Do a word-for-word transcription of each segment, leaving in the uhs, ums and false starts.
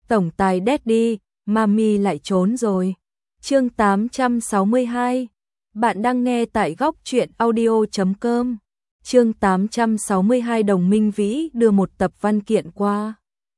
Tổng tài Daddy, Mami lại trốn rồi. Chương tám trăm sáu mươi hai. Bạn đang nghe tại góc truyện audio chấm com. Chương tám trăm sáu mươi hai. Đồng Minh Vĩ đưa một tập văn kiện qua.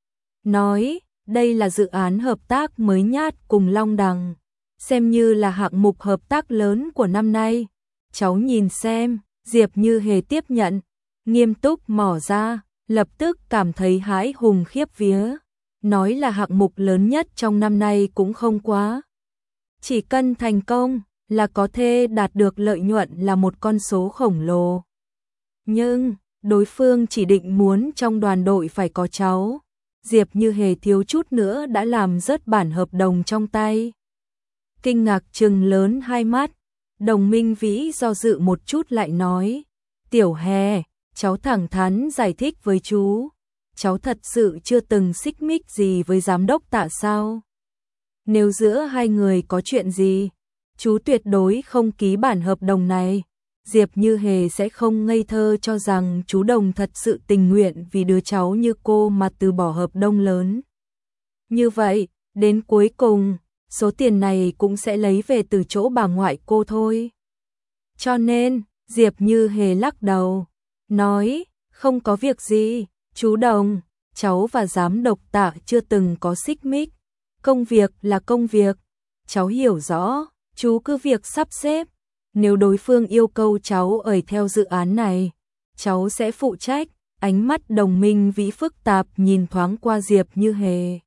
Nói, đây là dự án hợp tác mới nhát cùng Long Đằng, xem như là hạng mục hợp tác lớn của năm nay. Cháu nhìn xem. Diệp Như Hề tiếp nhận, nghiêm túc mỏ ra, lập tức cảm thấy hãi hùng khiếp vía. Nói là hạng mục lớn nhất trong năm nay cũng không quá. Chỉ cần thành công là có thể đạt được lợi nhuận là một con số khổng lồ. Nhưng, đối phương chỉ định muốn trong đoàn đội phải có cháu. Diệp Như Hề thiếu chút nữa đã làm rớt bản hợp đồng trong tay. Kinh ngạc trừng lớn hai mắt. Đồng Minh Vĩ do dự một chút lại nói, Tiểu Hề, cháu thẳng thắn giải thích với chú, cháu thật sự chưa từng xích mích gì với giám đốc Tạ sao? Nếu giữa hai người có chuyện gì, chú tuyệt đối không ký bản hợp đồng này. Diệp Như Hề sẽ không ngây thơ cho rằng chú Đồng thật sự tình nguyện vì đứa cháu như cô mà từ bỏ hợp đồng lớn. Như vậy, đến cuối cùng, số tiền này cũng sẽ lấy về từ chỗ bà ngoại cô thôi. Cho nên, Diệp Như Hề lắc đầu, nói, không có việc gì, chú Đồng, cháu và giám đốc Tạ chưa từng có xích mích. Công việc là công việc, cháu hiểu rõ, chú cứ việc sắp xếp. Nếu đối phương yêu cầu cháu ở theo dự án này, cháu sẽ phụ trách. Ánh mắt Đồng Minh Vĩ phức tạp nhìn thoáng qua Diệp Như Hề.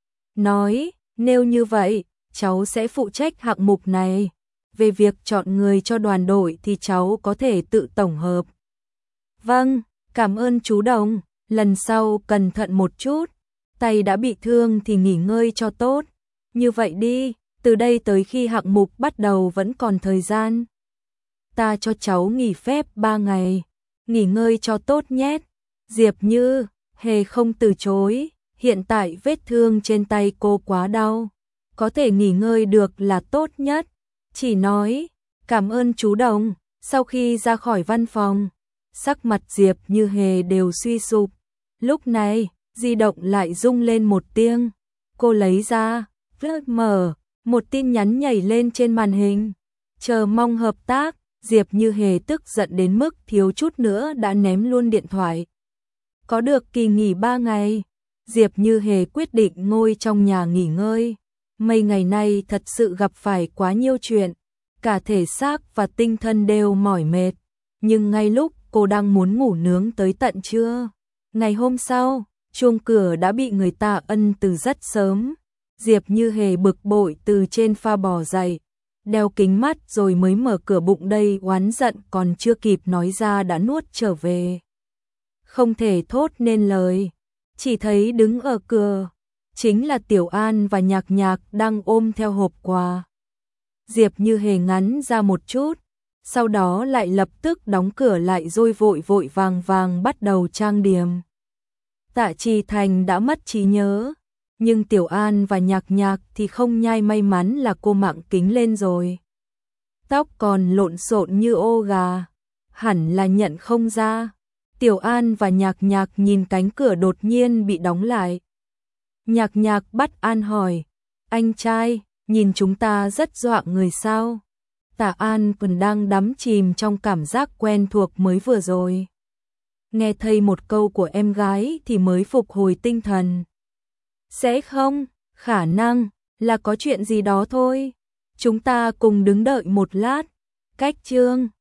Nói, nếu như vậy, cháu sẽ phụ trách hạng mục này. Về việc chọn người cho đoàn đội thì cháu có thể tự tổng hợp. Vâng, cảm ơn chú Đồng, lần sau cẩn thận một chút. Tay đã bị thương thì nghỉ ngơi cho tốt. Như vậy đi, từ đây tới khi hạng mục bắt đầu vẫn còn thời gian. Ta cho cháu nghỉ phép ba ngày, nghỉ ngơi cho tốt nhé. Diệp Như Hề không từ chối, hiện tại vết thương trên tay cô quá đau, có thể nghỉ ngơi được là tốt nhất. Chỉ nói, cảm ơn chú Đồng. Sau khi ra khỏi văn phòng, sắc mặt Diệp Như Hề đều suy sụp. Lúc này, di động lại rung lên một tiếng. Cô lấy ra, mở, một tin nhắn nhảy lên trên màn hình. Chờ mong hợp tác. Diệp Như Hề tức giận đến mức thiếu chút nữa đã ném luôn điện thoại. Có được kỳ nghỉ ba ngày, Diệp Như Hề quyết định ngồi trong nhà nghỉ ngơi. Mấy ngày nay thật sự gặp phải quá nhiều chuyện, cả thể xác và tinh thần đều mỏi mệt. Nhưng ngay lúc cô đang muốn ngủ nướng tới tận trưa, ngày hôm sau, chuông cửa đã bị người ta ân từ rất sớm. Diệp Như Hề bực bội từ trên pha bò dậy, đeo kính mắt rồi mới mở cửa, bụng đầy oán giận còn chưa kịp nói ra đã nuốt trở về. Không thể thốt nên lời, chỉ thấy đứng ở cửa chính là Tiểu An và Nhạc Nhạc đang ôm theo hộp quà. Diệp Như Hề ngắn ra một chút, sau đó lại lập tức đóng cửa lại rồi vội vội vàng vàng bắt đầu trang điểm. Tạ Trì Thành đã mất trí nhớ, nhưng Tiểu An và Nhạc Nhạc thì không nhai, may mắn là cô mạng kính lên rồi. Tóc còn lộn xộn như ô gà, hẳn là nhận không ra. Tiểu An và Nhạc Nhạc nhìn cánh cửa đột nhiên bị đóng lại. Nhạc Nhạc bắt An hỏi, anh trai, nhìn chúng ta rất dọa người sao? Tạ An còn đang đắm chìm trong cảm giác quen thuộc mới vừa rồi. Nghe thấy một câu của em gái thì mới phục hồi tinh thần. Sẽ không, khả năng là có chuyện gì đó thôi. Chúng ta cùng đứng đợi một lát. Cách chương